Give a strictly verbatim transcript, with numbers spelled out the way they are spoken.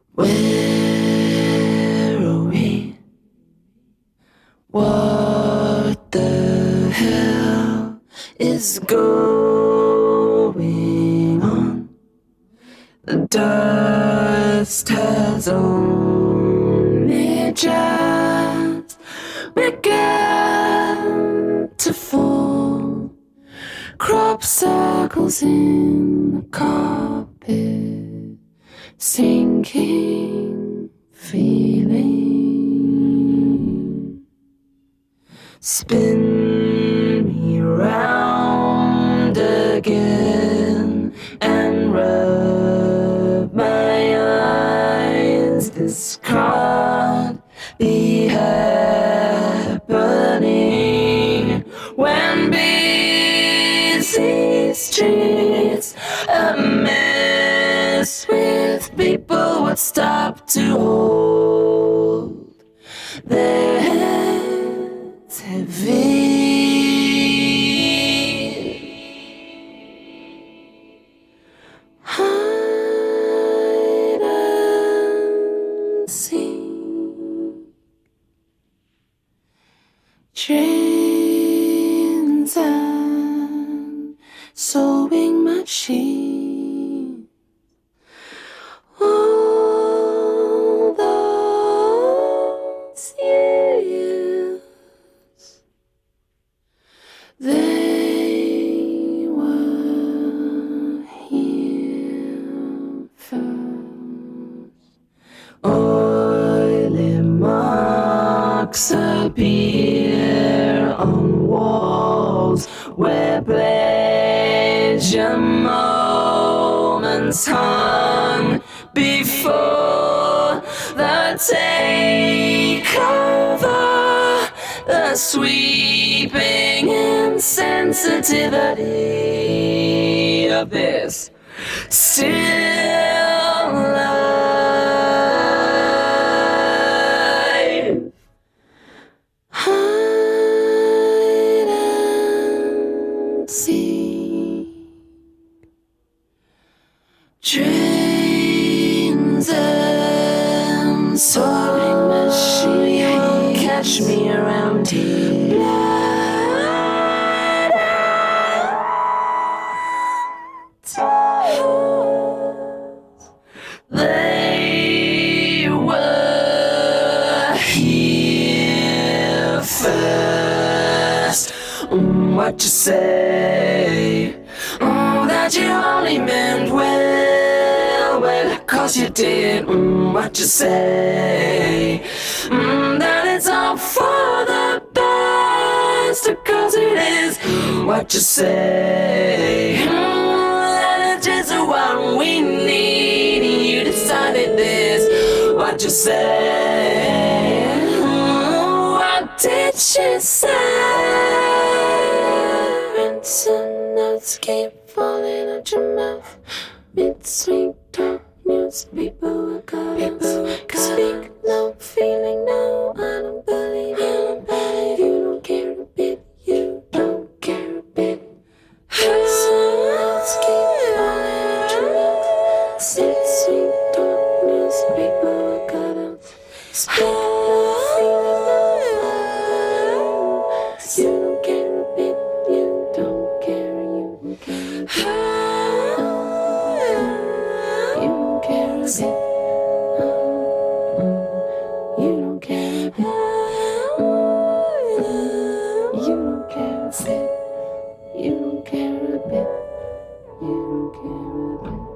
Where are we? What the hell is going on? The dust has only just begun to fall. Crop circles in the carpet, sinking feeling. Spin me round again and rub my eyes. This can't be happening when busy streets a mess with people would stop to hold their heads heavy. Hide and seek, trains and sewing machines. All those years, they were here first. Oily marks appear on walls where pleasure moments hung before the takeover, the sweeping insensitivity of this still life. Hide and seek, trains and sewing machine, catch me around here. Blood and tears, they were here first. Mm, what you say? Mm, that you only meant well, well, cause you did. Mm, what you say? Mm, that it's all for the best, cause it is. What you say? Mm, that it's just what we need, you decided this. What you say? Mm, what did she say? Some notes keep falling out your mouth. Mid-sweet talk, news, people were caught. Speak no, feeling no, I don't believe you. You don't care a bit, you don't care a bit. Some notes keep falling out your mouth. Mid-sweet talk, news, people were caught. Speak no, feeling no, I don't believe you. You don't care a bit, you don't care, you don't care. You don't care a bit. You don't care a bit. You don't care a bit. You don't care a bit. You don't care a bit.